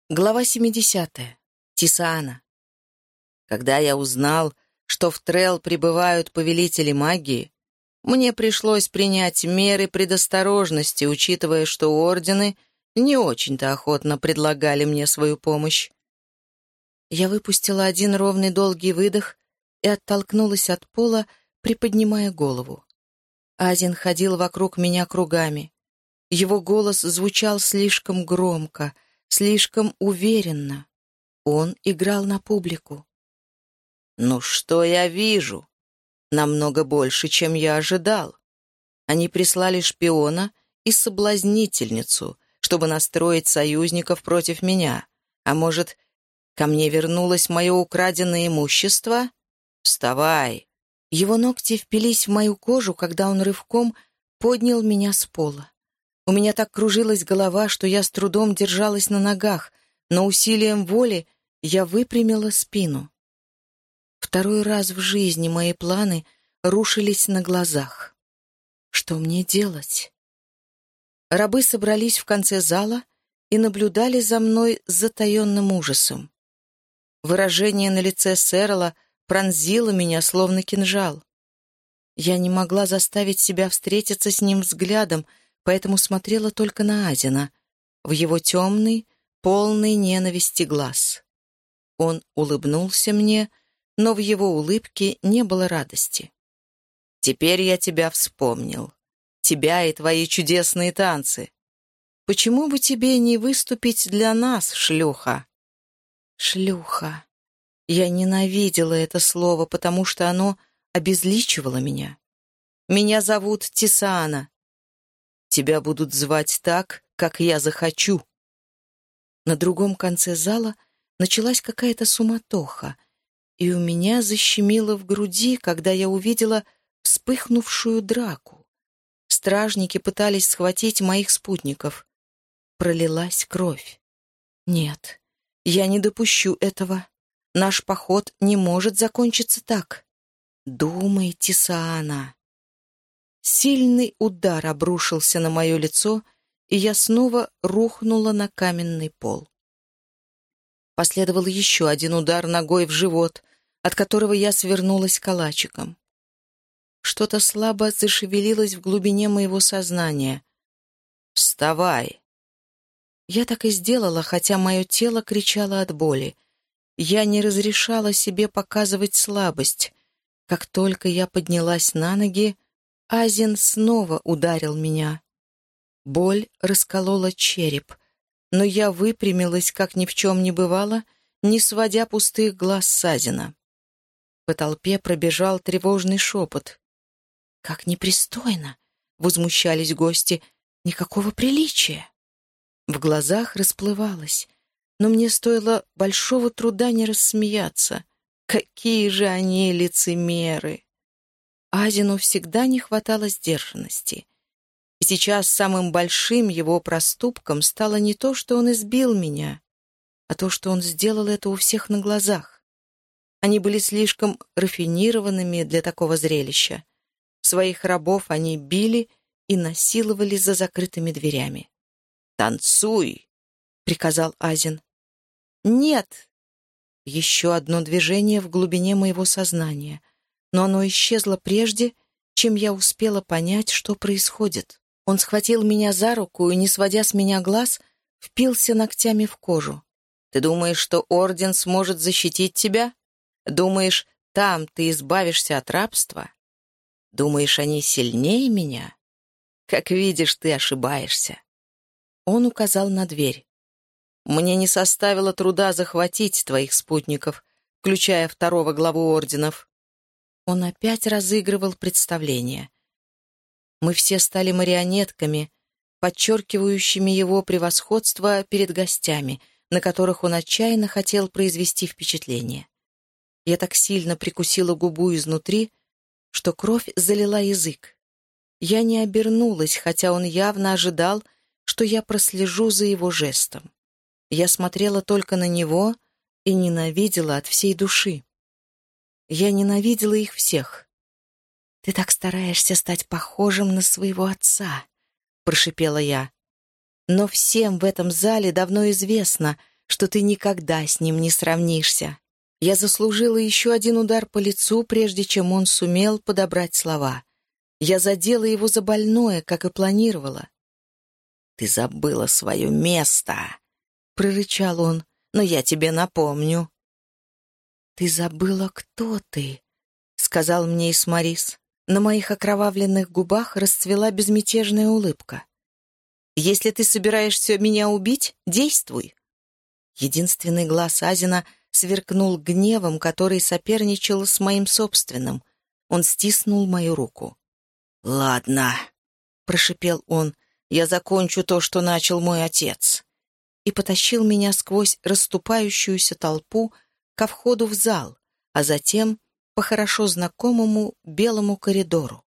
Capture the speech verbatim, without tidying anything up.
Глава семидесятая. Тисаана. Когда я узнал, что в Трелл прибывают повелители магии, мне пришлось принять меры предосторожности, учитывая, что ордены не очень-то охотно предлагали мне свою помощь. Я выпустила один ровный долгий выдох и оттолкнулась от пола, приподнимая голову. Азин ходил вокруг меня кругами. Его голос звучал слишком громко, слишком уверенно. Он играл на публику. «Ну что я вижу? Намного больше, чем я ожидал. Они прислали шпиона и соблазнительницу, чтобы настроить союзников против меня. А может, ко мне вернулось мое украденное имущество? Вставай!» Его ногти впились в мою кожу, когда он рывком поднял меня с пола. У меня так кружилась голова, что я с трудом держалась на ногах, но усилием воли я выпрямила спину. Второй раз в жизни мои планы рушились на глазах. Что мне делать? Рабы собрались в конце зала и наблюдали за мной с затаенным ужасом. Выражение на лице Сэрла пронзило меня, словно кинжал. Я не могла заставить себя встретиться с ним взглядом, поэтому смотрела только на Азина, в его темный, полный ненависти глаз. Он улыбнулся мне, но в его улыбке не было радости. «Теперь я тебя вспомнил. Тебя и твои чудесные танцы. Почему бы тебе не выступить для нас, шлюха?» «Шлюха». Я ненавидела это слово, потому что оно обезличивало меня. «Меня зовут Тисаана. Тебя будут звать так, как я захочу». На другом конце зала началась какая-то суматоха, и у меня защемило в груди, когда я увидела вспыхнувшую драку. Стражники пытались схватить моих спутников. Пролилась кровь. Нет, я не допущу этого. Наш поход не может закончиться так. Думай, Тисаана. Сильный удар обрушился на мое лицо, и я снова рухнула на каменный пол. Последовал еще один удар ногой в живот, от которого я свернулась калачиком. Что-то слабо зашевелилось в глубине моего сознания. «Вставай!» Я так и сделала, хотя мое тело кричало от боли. Я не разрешала себе показывать слабость. Как только я поднялась на ноги, Азин снова ударил меня. Боль расколола череп, но я выпрямилась, как ни в чем не бывало, не сводя пустых глаз с Азина. По толпе пробежал тревожный шепот. «Как непристойно!» — возмущались гости. «Никакого приличия!» В глазах расплывалось, но мне стоило большого труда не рассмеяться. Какие же они лицемеры! Азину всегда не хватало сдержанности. И сейчас самым большим его проступком стало не то, что он избил меня, а то, что он сделал это у всех на глазах. Они были слишком рафинированными для такого зрелища. Своих рабов они били и насиловали за закрытыми дверями. «Танцуй!» — приказал Азин. «Нет!» Еще одно движение в глубине моего сознания, но оно исчезло прежде, чем я успела понять, что происходит. Он схватил меня за руку и, не сводя с меня глаз, впился ногтями в кожу. «Ты думаешь, что Орден сможет защитить тебя? Думаешь, там ты избавишься от рабства? Думаешь, они сильнее меня? Как видишь, ты ошибаешься». Он указал на дверь. «Мне не составило труда захватить твоих спутников, включая второго главу орденов». Он опять разыгрывал представление. Мы все стали марионетками, подчеркивающими его превосходство перед гостями, на которых он отчаянно хотел произвести впечатление. Я так сильно прикусила губу изнутри, что кровь залила язык. Я не обернулась, хотя он явно ожидал, что я прослежу за его жестом. Я смотрела только на него и ненавидела от всей души. Я ненавидела их всех. «Ты так стараешься стать похожим на своего отца», — прошипела я. Но всем в этом зале давно известно, что ты никогда с ним не сравнишься. Я заслужила еще один удар по лицу, прежде чем он сумел подобрать слова. Я задела его за больное, как и планировала. «Ты забыла свое место», — прорычал он, — «но я тебе напомню». «Ты забыла, кто ты», — сказал мне Исмарис. На моих окровавленных губах расцвела безмятежная улыбка. «Если ты собираешься меня убить, действуй». Единственный глаз Азина сверкнул гневом, который соперничал с моим собственным. Он стиснул мою руку. «Ладно», — прошипел он, — «я закончу то, что начал мой отец». И потащил меня сквозь расступающуюся толпу ко входу в зал, а затем по хорошо знакомому белому коридору.